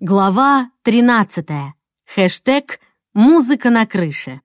Глава 13. Хэштег «Музыка на крыше».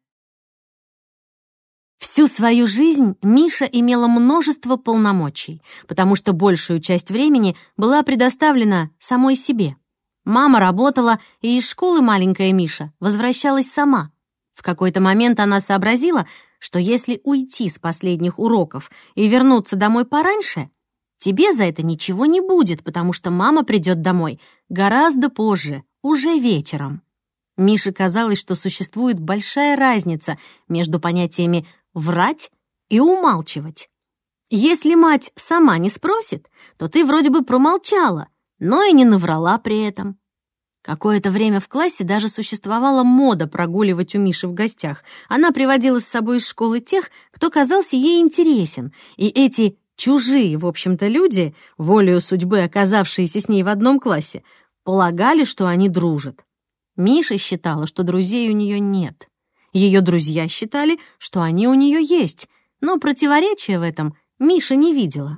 Всю свою жизнь Миша имела множество полномочий, потому что большую часть времени была предоставлена самой себе. Мама работала, и из школы маленькая Миша возвращалась сама. В какой-то момент она сообразила, что если уйти с последних уроков и вернуться домой пораньше, тебе за это ничего не будет, потому что мама придет домой гораздо позже, уже вечером. Мише казалось, что существует большая разница между понятиями «врать» и «умалчивать». Если мать сама не спросит, то ты вроде бы промолчала, но и не наврала при этом. Какое-то время в классе даже существовала мода прогуливать у Миши в гостях. Она приводила с собой из школы тех, кто казался ей интересен, и эти чужие, в общем-то, люди, волею судьбы оказавшиеся с ней в одном классе, полагали, что они дружат. Миша считала, что друзей у нее нет. Ее друзья считали, что они у нее есть, но противоречия в этом Миша не видела.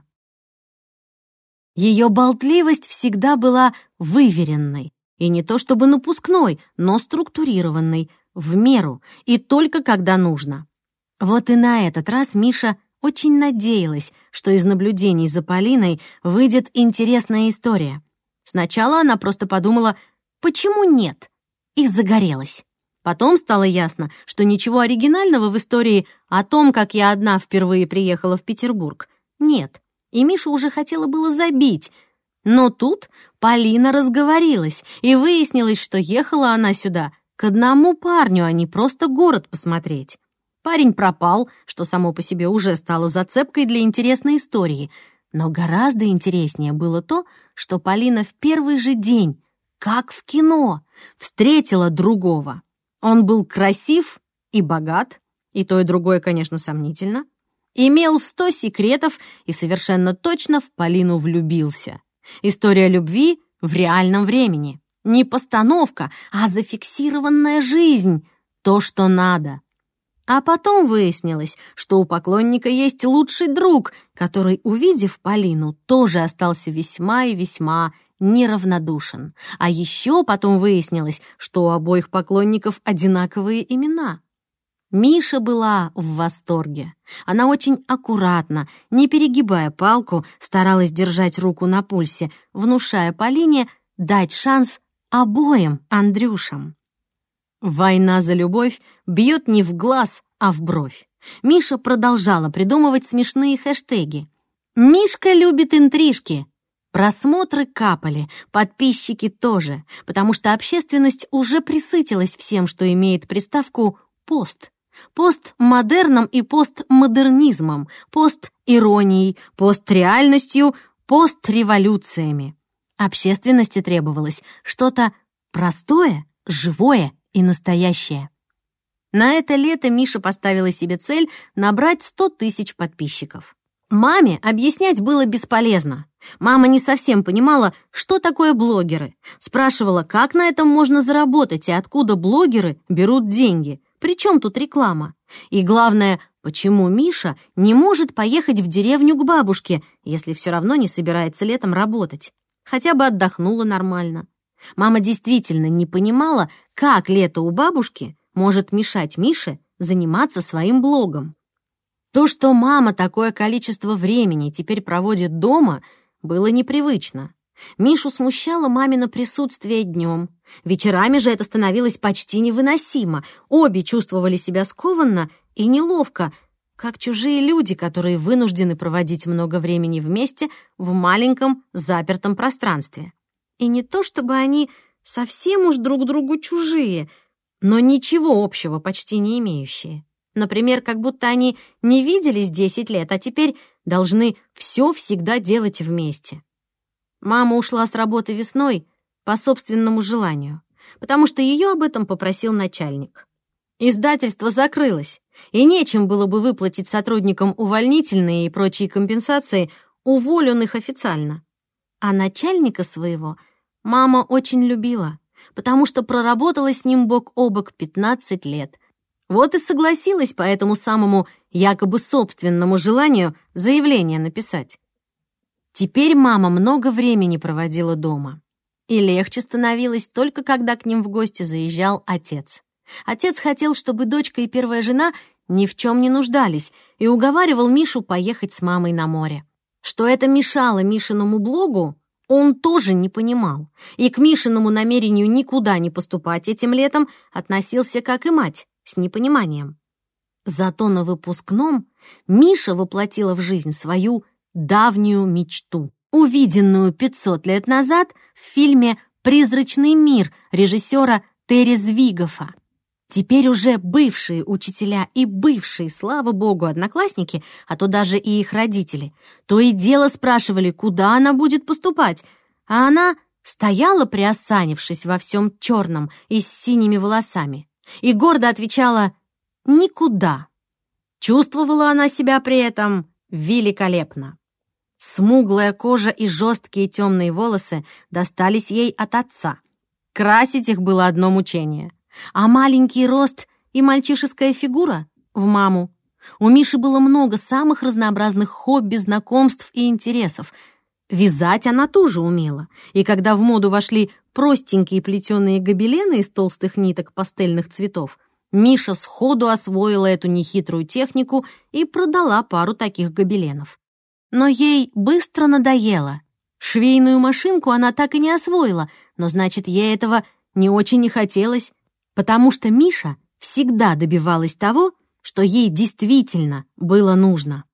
Ее болтливость всегда была выверенной, и не то чтобы напускной, но структурированной, в меру, и только когда нужно. Вот и на этот раз Миша очень надеялась, что из наблюдений за Полиной выйдет интересная история. Сначала она просто подумала «почему нет?» и загорелась. Потом стало ясно, что ничего оригинального в истории о том, как я одна впервые приехала в Петербург, нет, и Миша уже хотела было забить. Но тут Полина разговорилась, и выяснилось, что ехала она сюда к одному парню, а не просто город посмотреть. Парень пропал, что само по себе уже стало зацепкой для интересной истории. Но гораздо интереснее было то, что Полина в первый же день, как в кино, встретила другого. Он был красив и богат, и то и другое, конечно, сомнительно. Имел 100 секретов и совершенно точно в Полину влюбился. История любви в реальном времени. Не постановка, а зафиксированная жизнь. То, что надо. А потом выяснилось, что у поклонника есть лучший друг, который, увидев Полину, тоже остался весьма и весьма неравнодушен. А еще потом выяснилось, что у обоих поклонников одинаковые имена. Миша была в восторге. Она очень аккуратно, не перегибая палку, старалась держать руку на пульсе, внушая Полине дать шанс обоим Андрюшам. Война за любовь бьет не в глаз, а в бровь. Миша продолжала придумывать смешные хэштеги. «Мишка любит интрижки». Просмотры капали, подписчики тоже, потому что общественность уже присытилась всем, что имеет приставку «пост». Постмодерном и постмодернизмом, постиронией, постреальностью, постреволюциями. Общественности требовалось что-то простое, живое и настоящее. На это лето Миша поставила себе цель набрать 100 тысяч подписчиков. Маме объяснять было бесполезно. Мама не совсем понимала, что такое блогеры. Спрашивала, как на этом можно заработать и откуда блогеры берут деньги. Причем тут реклама? И главное, почему Миша не может поехать в деревню к бабушке, если все равно не собирается летом работать? Хотя бы отдохнула нормально. Мама действительно не понимала, как лето у бабушки может мешать Мише заниматься своим блогом. То, что мама такое количество времени теперь проводит дома, было непривычно. Мишу смущало мамино присутствие днем. Вечерами же это становилось почти невыносимо. Обе чувствовали себя скованно и неловко, как чужие люди, которые вынуждены проводить много времени вместе в маленьком запертом пространстве. И не то чтобы они совсем уж друг другу чужие, но ничего общего почти не имеющие. Например, как будто они не виделись 10 лет, а теперь должны все всегда делать вместе. Мама ушла с работы весной по собственному желанию, потому что ее об этом попросил начальник. Издательство закрылось, и нечем было бы выплатить сотрудникам увольнительные и прочие компенсации, уволенных официально. А начальника своего мама очень любила, потому что проработала с ним бок о бок 15 лет. Вот и согласилась по этому самому якобы собственному желанию заявление написать. Теперь мама много времени проводила дома. И легче становилось только когда к ним в гости заезжал отец. Отец хотел, чтобы дочка и первая жена ни в чем не нуждались, и уговаривал Мишу поехать с мамой на море. Что это мешало Мишиному блогу, он тоже не понимал, и к Мишиному намерению никуда не поступать этим летом относился, как и мать, с непониманием. Зато на выпускном Миша воплотила в жизнь свою давнюю мечту, увиденную 500 лет назад в фильме «Призрачный мир» режиссера Терри Звигофа. Теперь уже бывшие учителя и бывшие, слава богу, одноклассники, а то даже и их родители, то и дело спрашивали, куда она будет поступать, а она стояла, приосанившись во всем черном и с синими волосами, и гордо отвечала «никуда». Чувствовала она себя при этом великолепно. Смуглая кожа и жесткие темные волосы достались ей от отца. Красить их было одно мучение. А маленький рост и мальчишеская фигура — в маму. У Миши было много самых разнообразных хобби, знакомств и интересов. Вязать она тоже умела, и когда в моду вошли простенькие плетеные гобелены из толстых ниток пастельных цветов, Миша сходу освоила эту нехитрую технику и продала пару таких гобеленов. Но ей быстро надоело. Швейную машинку она так и не освоила, но значит, ей этого не очень и хотелось, потому что Миша всегда добивалась того, что ей действительно было нужно.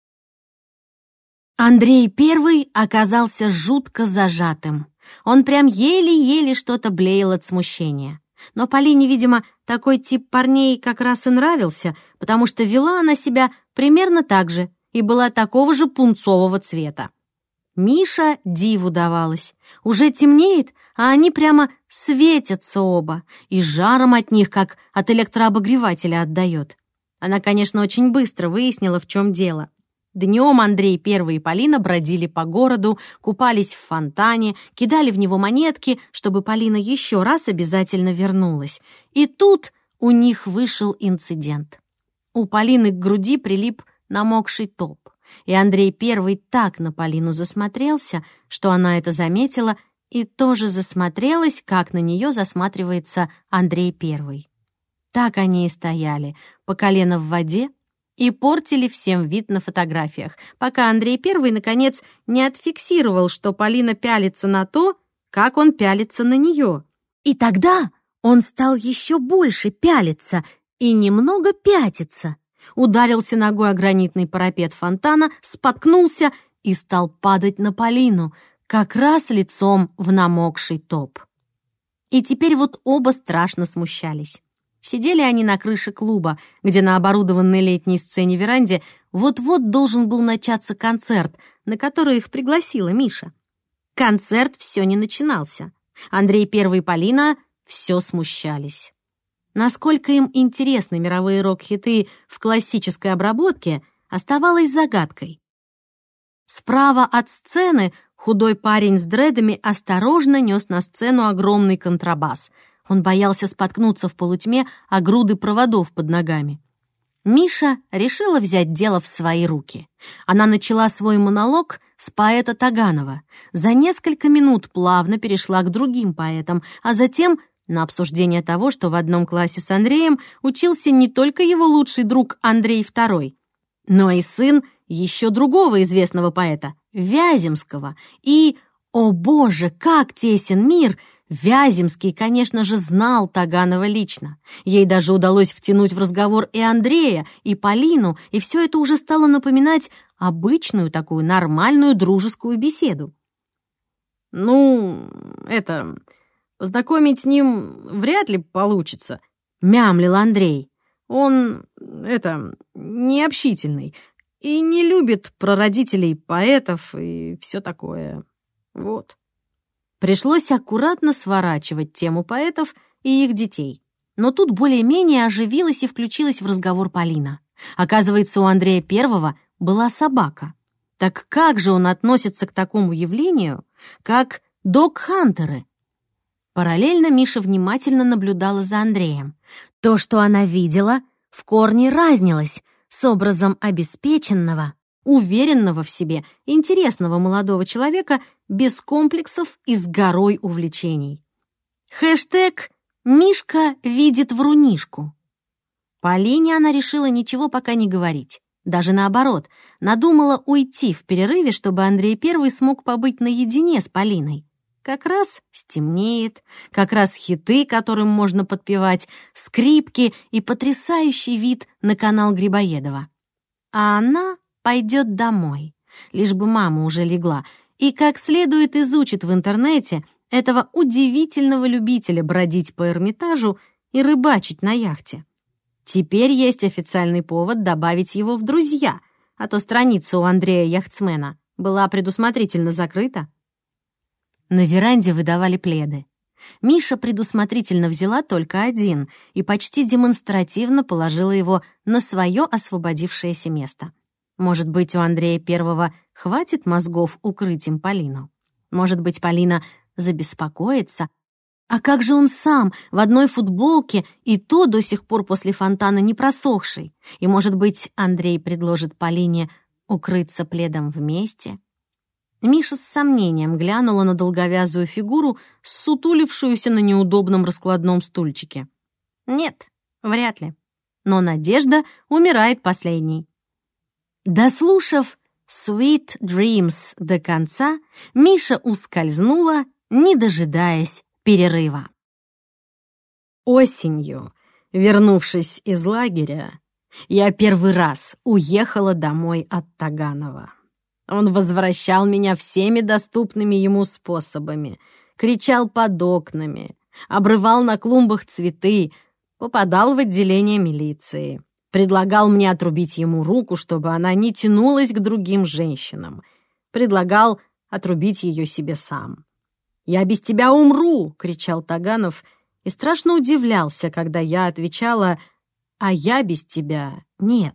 Андрей I оказался жутко зажатым. Он прям еле-еле что-то блеял от смущения. Но Полине, видимо, такой тип парней как раз и нравился, потому что вела она себя примерно так же и была такого же пунцового цвета. Миша диву давалась. Уже темнеет, а они прямо светятся оба, и жаром от них, как от электрообогревателя, отдает. Она, конечно, очень быстро выяснила, в чем дело. Днем Андрей I и Полина бродили по городу, купались в фонтане, кидали в него монетки, чтобы Полина еще раз обязательно вернулась. И тут у них вышел инцидент. У Полины к груди прилип намокший топ, и Андрей I так на Полину засмотрелся, что она это заметила и тоже засмотрелась, как на нее засматривается Андрей I. Так они и стояли, по колено в воде, и портили всем вид на фотографиях, пока Андрей I, наконец, не отфиксировал, что Полина пялится на то, как он пялится на нее. И тогда он стал еще больше пялиться и немного пятиться. Ударился ногой о гранитный парапет фонтана, споткнулся и стал падать на Полину, как раз лицом в намокший топ. И теперь вот оба страшно смущались. Сидели они на крыше клуба, где на оборудованной летней сцене-веранде вот-вот должен был начаться концерт, на который их пригласила Миша. Концерт все не начинался. Андрей I и Полина все смущались. Насколько им интересны мировые рок-хиты в классической обработке, оставалось загадкой. Справа от сцены худой парень с дредами осторожно нес на сцену огромный контрабас. Он боялся споткнуться в полутьме о груды проводов под ногами. Миша решила взять дело в свои руки. Она начала свой монолог с поэта Таганова. За несколько минут плавно перешла к другим поэтам, а затем на обсуждение того, что в одном классе с Андреем учился не только его лучший друг Андрей II, но и сын еще другого известного поэта, Вяземского. И, о боже, как тесен мир! Вяземский, конечно же, знал Таганова лично. Ей даже удалось втянуть в разговор и Андрея, и Полину, и все это уже стало напоминать обычную такую нормальную дружескую беседу. Познакомить с ним вряд ли получится», — мямлил Андрей. «Он, необщительный и не любит прародителей поэтов и все такое. Вот». Пришлось аккуратно сворачивать тему поэтов и их детей. Но тут более-менее оживилась и включилась в разговор Полина. Оказывается, у Андрея I была собака. Так как же он относится к такому явлению, как дог-хантеры? Параллельно Миша внимательно наблюдала за Андреем. То, что она видела, в корне разнилось с образом обеспеченного, уверенного в себе, интересного молодого человека без комплексов и с горой увлечений. Хэштег «Мишка видит врунишку». Полине она решила ничего пока не говорить. Даже наоборот, надумала уйти в перерыве, чтобы Андрей Первый смог побыть наедине с Полиной. Как раз стемнеет, как раз хиты, которым можно подпевать, скрипки и потрясающий вид на канал Грибоедова. А она пойдет домой, лишь бы мама уже легла, и как следует изучит в интернете этого удивительного любителя бродить по Эрмитажу и рыбачить на яхте. Теперь есть официальный повод добавить его в друзья, а то страница у Андрея Яхтсмена была предусмотрительно закрыта. На веранде выдавали пледы. Миша предусмотрительно взяла только один и почти демонстративно положила его на свое освободившееся место. Может быть, у Андрея Первого хватит мозгов укрыть им Полину? Может быть, Полина забеспокоится? А как же он сам, в одной футболке, и то до сих пор после фонтана не просохший? И, может быть, Андрей предложит Полине укрыться пледом вместе? Миша с сомнением глянула на долговязую фигуру, ссутулившуюся на неудобном раскладном стульчике. Нет, вряд ли. Но надежда умирает последней. Дослушав «Sweet Dreams» до конца, Миша ускользнула, не дожидаясь перерыва. Осенью, вернувшись из лагеря, я первый раз уехала домой от Таганова. Он возвращал меня всеми доступными ему способами, кричал под окнами, обрывал на клумбах цветы, попадал в отделение милиции, предлагал мне отрубить ему руку, чтобы она не тянулась к другим женщинам, предлагал отрубить ее себе сам. «Я без тебя умру!» — кричал Таганов и страшно удивлялся, когда я отвечала «А я без тебя нет».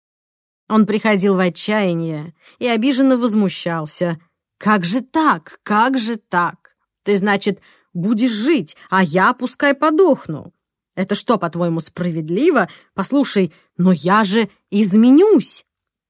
Он приходил в отчаяние и обиженно возмущался. «Как же так? Как же так? Ты, значит, будешь жить, а я пускай подохну. Это что, по-твоему, справедливо? Послушай, но я же изменюсь!»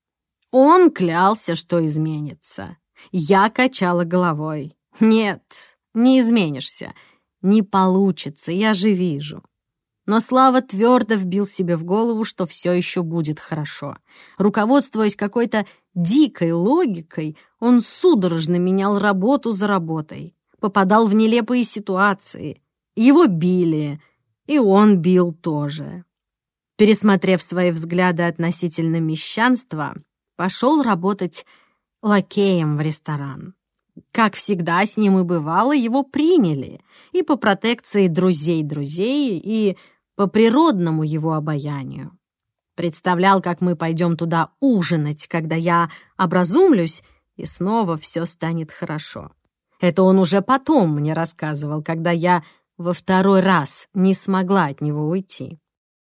Он клялся, что изменится. Я качала головой. «Нет, не изменишься. Не получится, я же вижу». Но Слава твердо вбил себе в голову, что все еще будет хорошо. Руководствуясь какой-то дикой логикой, он судорожно менял работу за работой, попадал в нелепые ситуации. Его били, и он бил тоже. Пересмотрев свои взгляды относительно мещанства, пошел работать лакеем в ресторан. Как всегда с ним и бывало, его приняли и по протекции друзей, и по природному его обаянию. Представлял, как мы пойдем туда ужинать, когда я образумлюсь, и снова все станет хорошо. Это он уже потом мне рассказывал, когда я во второй раз не смогла от него уйти.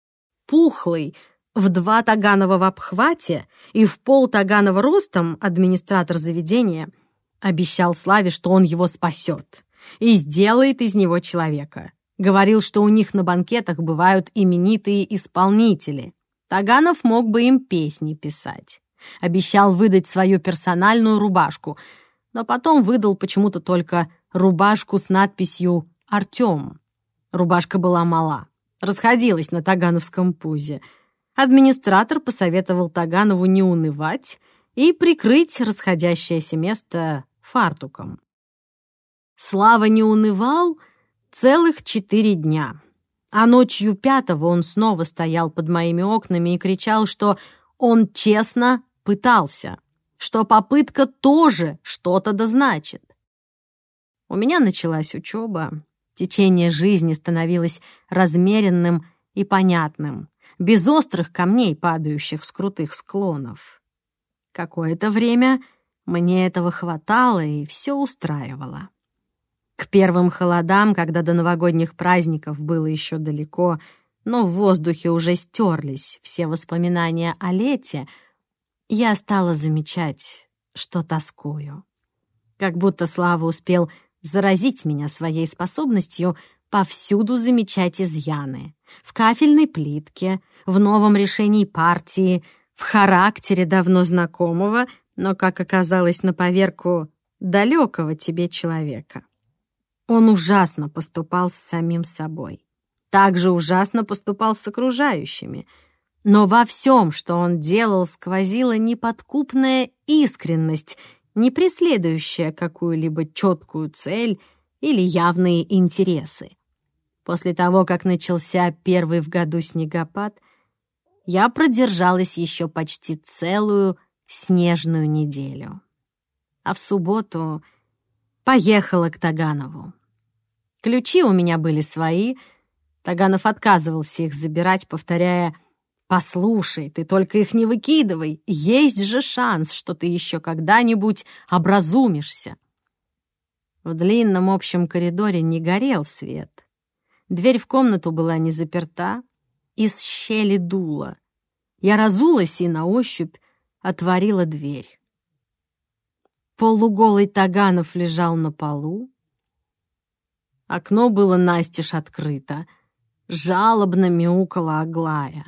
Пухлый, в 2 Таганова в обхвате и в пол Таганова ростом администратор заведения обещал Славе, что он его спасет и сделает из него человека. Говорил, что у них на банкетах бывают именитые исполнители. Таганов мог бы им песни писать. Обещал выдать свою персональную рубашку, но потом выдал почему-то только рубашку с надписью «Артем». Рубашка была мала, расходилась на тагановском пузе. Администратор посоветовал Таганову не унывать и прикрыть расходящееся место фартуком. Слава не унывал целых 4 дня. А ночью 5-го он снова стоял под моими окнами и кричал, что он честно пытался, что попытка тоже что-то дозначит. У меня началась учеба. Течение жизни становилось размеренным и понятным, без острых камней, падающих с крутых склонов. Какое-то время мне этого хватало, и все устраивало. К первым холодам, когда до новогодних праздников было еще далеко, но в воздухе уже стерлись все воспоминания о лете, я стала замечать, что тоскую. Как будто Слава успел заразить меня своей способностью повсюду замечать изъяны. В кафельной плитке, в новом решении партии, в характере давно знакомого, но, как оказалось на поверку, далекого тебе человека. Он ужасно поступал с самим собой. Также ужасно поступал с окружающими. Но во всем, что он делал, сквозила неподкупная искренность, не преследующая какую-либо четкую цель или явные интересы. После того, как начался первый в году снегопад, я продержалась еще почти целую снежную неделю. А в субботу поехала к Таганову. Ключи у меня были свои. Таганов отказывался их забирать, повторяя: «Послушай, ты только их не выкидывай, есть же шанс, что ты еще когда-нибудь образумишься». В длинном общем коридоре не горел свет. Дверь в комнату была не заперта, из щели дуло. Я разулась и на ощупь отворила дверь. Полуголый Таганов лежал на полу. Окно было настежь открыто. Жалобно мяукала Аглая.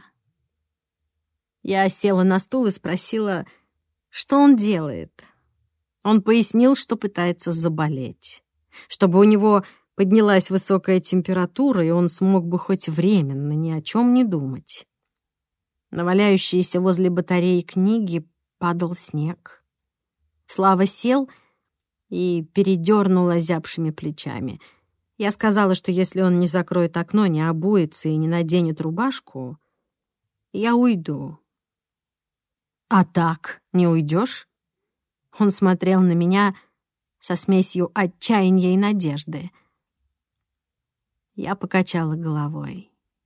Я села на стул и спросила, что он делает. Он пояснил, что пытается заболеть, чтобы у него поднялась высокая температура, и он смог бы хоть временно ни о чем не думать. На валяющиеся возле батареи книги падал снег. Слава сел и передернул озябшими плечами. Я сказала, что если он не закроет окно, не обуется и не наденет рубашку, я уйду. «А так не уйдешь?» Он смотрел на меня со смесью отчаяния и надежды. Я покачала головой.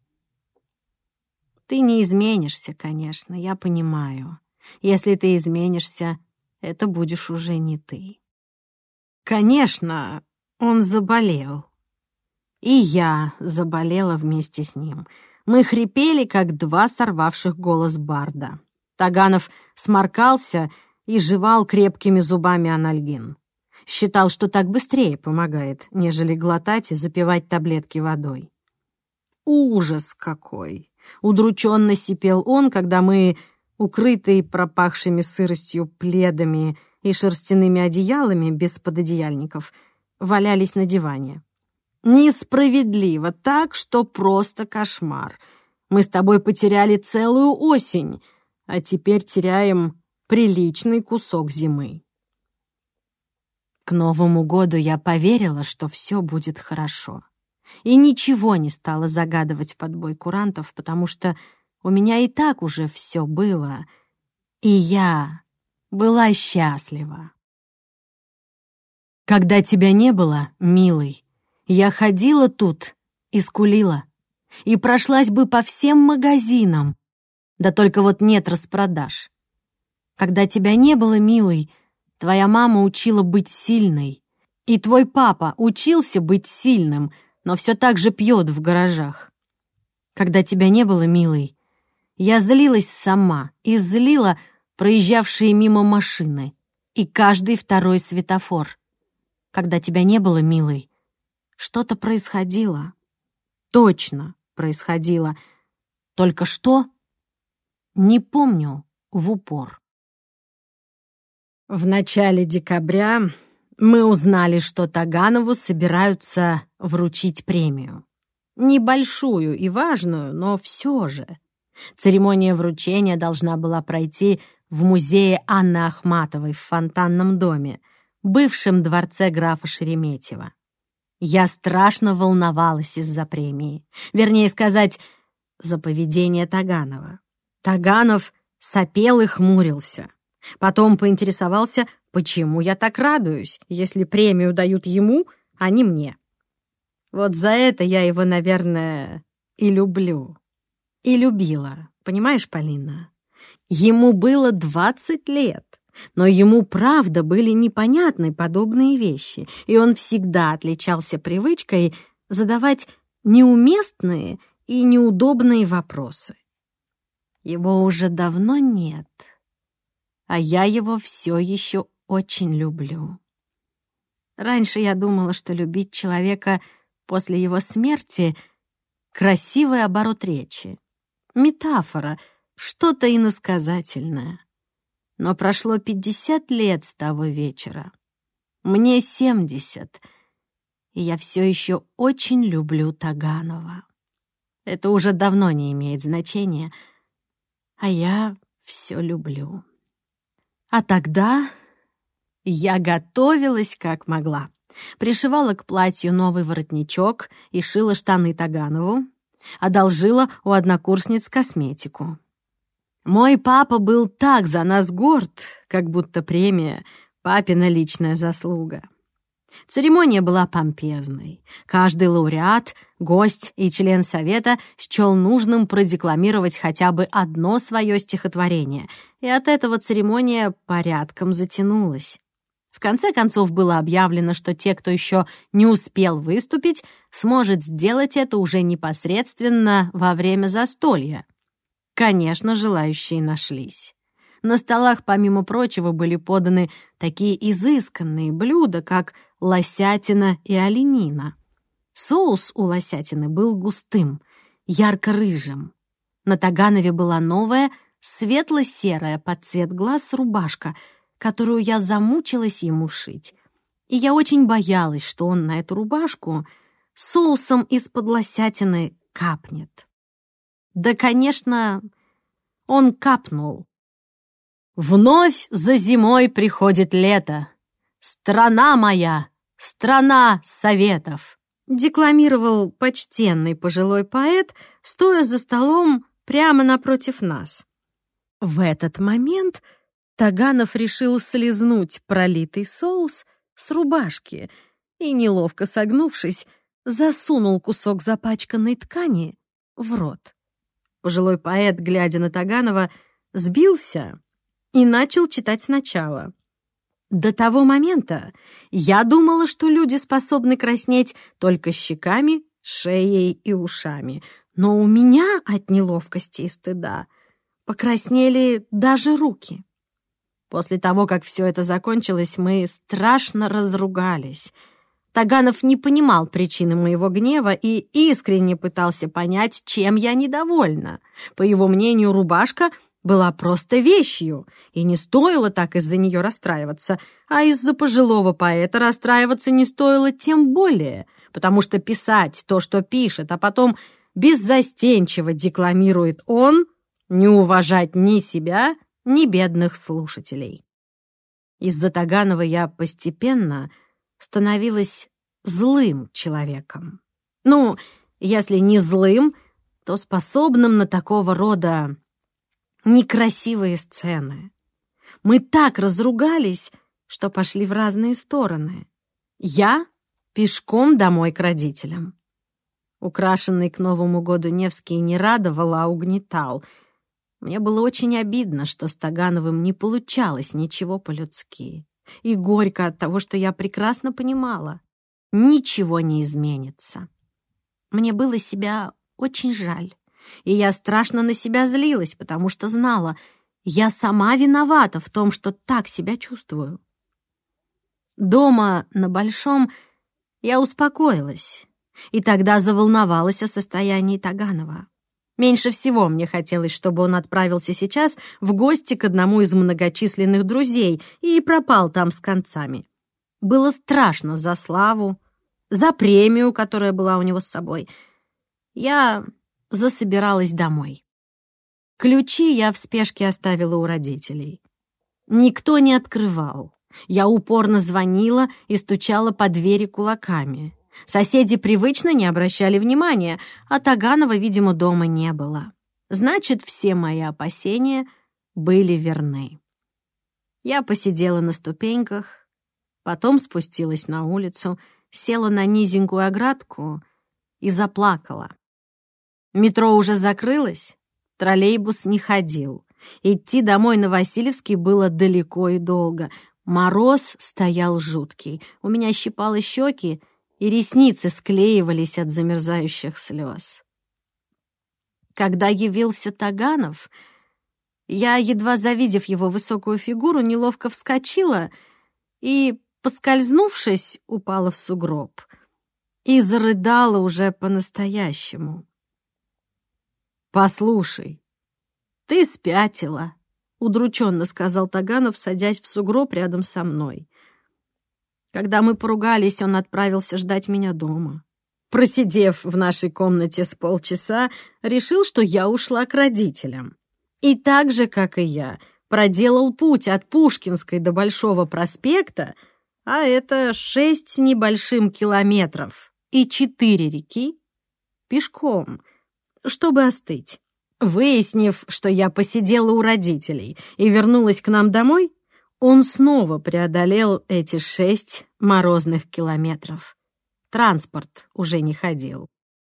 «Ты не изменишься, конечно, я понимаю. Если ты изменишься, это будешь уже не ты». Конечно, он заболел. И я заболела вместе с ним. Мы хрипели, как два сорвавших голос барда. Таганов сморкался и жевал крепкими зубами анальгин. Считал, что так быстрее помогает, нежели глотать и запивать таблетки водой. «Ужас какой!» — удрученно сипел он, когда мы, укрытые пропахшими сыростью пледами и шерстяными одеялами без пододеяльников, валялись на диване. «Несправедливо, так, что просто кошмар. Мы с тобой потеряли целую осень, а теперь теряем приличный кусок зимы». К Новому году я поверила, что все будет хорошо. И ничего не стала загадывать под бой курантов, потому что у меня и так уже все было, и я была счастлива. Когда тебя не было, милый, я ходила тут и скулила, и прошлась бы по всем магазинам, да только вот нет распродаж. Когда тебя не было, милый, твоя мама учила быть сильной, и твой папа учился быть сильным, но все так же пьет в гаражах. Когда тебя не было, милый, я злилась сама и злила проезжавшие мимо машины и каждый второй светофор. Когда тебя не было, милый, что-то происходило. Точно происходило. Только что? Не помню в упор. В начале декабря мы узнали, что Таганову собираются вручить премию. Небольшую и важную, но все же. Церемония вручения должна была пройти в музее Анны Ахматовой в Фонтанном доме, бывшем дворце графа Шереметьева. Я страшно волновалась из-за премии. Вернее сказать, за поведение Таганова. Таганов сопел и хмурился. Потом поинтересовался, почему я так радуюсь, если премию дают ему, а не мне. Вот за это я его, наверное, и люблю. И любила. Понимаешь, Полина? Ему было 20 лет, но ему правда были непонятны подобные вещи, и он всегда отличался привычкой задавать неуместные и неудобные вопросы. Его уже давно нет, а я его все еще очень люблю. Раньше я думала, что любить человека после его смерти — красивый оборот речи, метафора, что-то иносказательное. Но прошло 50 лет с того вечера. Мне 70, и я все еще очень люблю Таганова. Это уже давно не имеет значения, а я все люблю. А тогда я готовилась как могла. Пришивала к платью новый воротничок и шила штаны Таганову. Одолжила у однокурсниц косметику. Мой папа был так за нас горд, как будто премия — папина личная заслуга. Церемония была помпезной. Каждый лауреат, гость и член совета счел нужным продекламировать хотя бы одно свое стихотворение, и от этого церемония порядком затянулась. В конце концов было объявлено, что те, кто еще не успел выступить, сможет сделать это уже непосредственно во время застолья. Конечно, желающие нашлись. На столах, помимо прочего, были поданы такие изысканные блюда, как лосятина и оленина. Соус у лосятины был густым, ярко-рыжим. На Таганове была новая, светло-серая под цвет глаз рубашка, которую я замучилась ему шить. И я очень боялась, что он на эту рубашку соусом из-под лосятины капнет. Да, конечно, он капнул. «Вновь за зимой приходит лето. Страна моя, страна советов», декламировал почтенный пожилой поэт, стоя за столом прямо напротив нас. В этот момент Таганов решил слизнуть пролитый соус с рубашки и, неловко согнувшись, засунул кусок запачканной ткани в рот. Пожилой поэт, глядя на Таганова, сбился и начал читать сначала. До того момента я думала, что люди способны краснеть только щеками, шеей и ушами, но у меня от неловкости и стыда покраснели даже руки. После того, как все это закончилось, мы страшно разругались. Таганов не понимал причины моего гнева и искренне пытался понять, чем я недовольна. По его мнению, рубашка была просто вещью, и не стоило так из-за нее расстраиваться, а из-за пожилого поэта расстраиваться не стоило тем более, потому что писать то, что пишет, а потом беззастенчиво декламирует он, не уважать ни себя, ни бедных слушателей. Из-за Таганова я постепенно становилась злым человеком. Ну, если не злым, то способным на такого рода некрасивые сцены. Мы так разругались, что пошли в разные стороны. Я пешком домой к родителям. Украшенный к Новому году Невский не радовал, а угнетал. Мне было очень обидно, что с Тагановым не получалось ничего по-людски. И горько от того, что я прекрасно понимала. Ничего не изменится. Мне было себя очень жаль. И я страшно на себя злилась, потому что знала, я сама виновата в том, что так себя чувствую. Дома на Большом я успокоилась, и тогда заволновалась о состоянии Таганова. Меньше всего мне хотелось, чтобы он отправился сейчас в гости к одному из многочисленных друзей и пропал там с концами. Было страшно за славу, за премию, которая была у него с собой. Я засобиралась домой. Ключи я в спешке оставила у родителей. Никто не открывал. Я упорно звонила и стучала по двери кулаками. Соседи привычно не обращали внимания, а Таганова, видимо, дома не было. Значит, все мои опасения были верны. Я посидела на ступеньках, потом спустилась на улицу, села на низенькую оградку и заплакала. Метро уже закрылось, троллейбус не ходил. Идти домой на Васильевский было далеко и долго. Мороз стоял жуткий, у меня щипало щеки, и ресницы склеивались от замерзающих слез. Когда явился Таганов, я, едва завидев его высокую фигуру, неловко вскочила и, поскользнувшись, упала в сугроб и зарыдала уже по-настоящему. «Послушай, «Ты спятила», — удрученно сказал Таганов, садясь в сугроб рядом со мной. Когда мы поругались, он отправился ждать меня дома. Просидев в нашей комнате с полчаса, решил, что я ушла к родителям. И так же, как и я, проделал путь от Пушкинской до Большого проспекта, а это 6 с небольшим километров и 4 реки, пешком, чтобы остыть. Выяснив, что я посидела у родителей и вернулась к нам домой, он снова преодолел эти 6 морозных километров. Транспорт уже не ходил.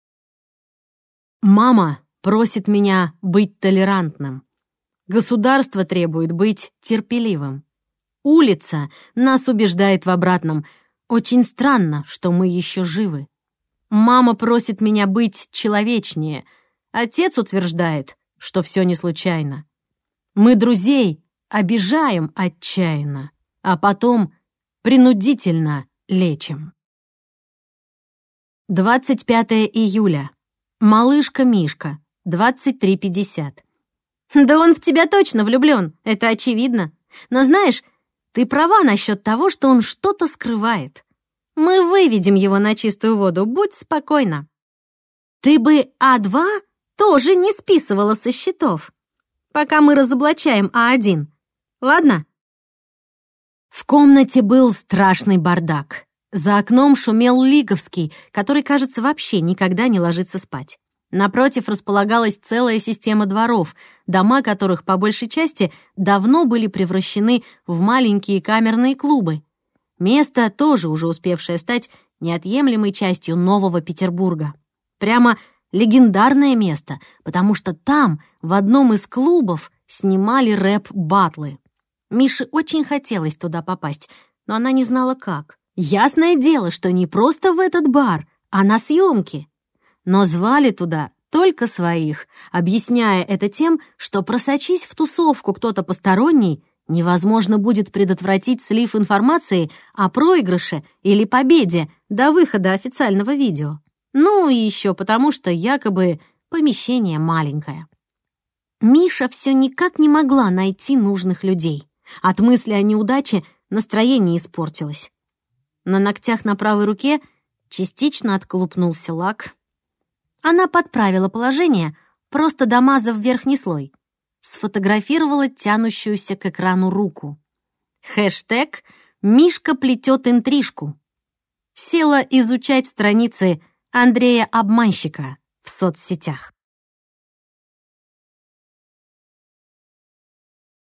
Мама просит меня быть толерантным. Государство требует быть терпеливым. Улица нас убеждает в обратном. Очень странно, что мы еще живы. Мама просит меня быть человечнее. Отец утверждает, что все не случайно. Мы друзей обижаем отчаянно, а потом принудительно лечим. 25 июля. Малышка Мишка, 23:50. Да он в тебя точно влюблен, это очевидно. Но знаешь, ты права насчет того, что он что-то скрывает. Мы выведем его на чистую воду, будь спокойна. Ты бы А2 тоже не списывала со счетов, пока мы разоблачаем А1. Ладно? В комнате был страшный бардак. За окном шумел Лиговский, который, кажется, вообще никогда не ложится спать. Напротив располагалась целая система дворов, дома которых, по большей части, давно были превращены в маленькие камерные клубы. Место, тоже уже успевшее стать неотъемлемой частью Нового Петербурга. Прямо легендарное место, потому что там, в одном из клубов, снимали рэп-баттлы. Мише очень хотелось туда попасть, но она не знала, как. Ясное дело, что не просто в этот бар, а на съемки. Но звали туда только своих, объясняя это тем, что просочись в тусовку кто-то посторонний, невозможно будет предотвратить слив информации о проигрыше или победе до выхода официального видео. Ну и еще потому, что якобы помещение маленькое. Миша все никак не могла найти нужных людей. От мысли о неудаче настроение испортилось. На ногтях на правой руке частично отколупнулся лак. Она подправила положение, просто домазав верхний слой. Сфотографировала тянущуюся к экрану руку. Хэштег «Мишка плетет интрижку». Села изучать страницы Андрея Обманщика в соцсетях.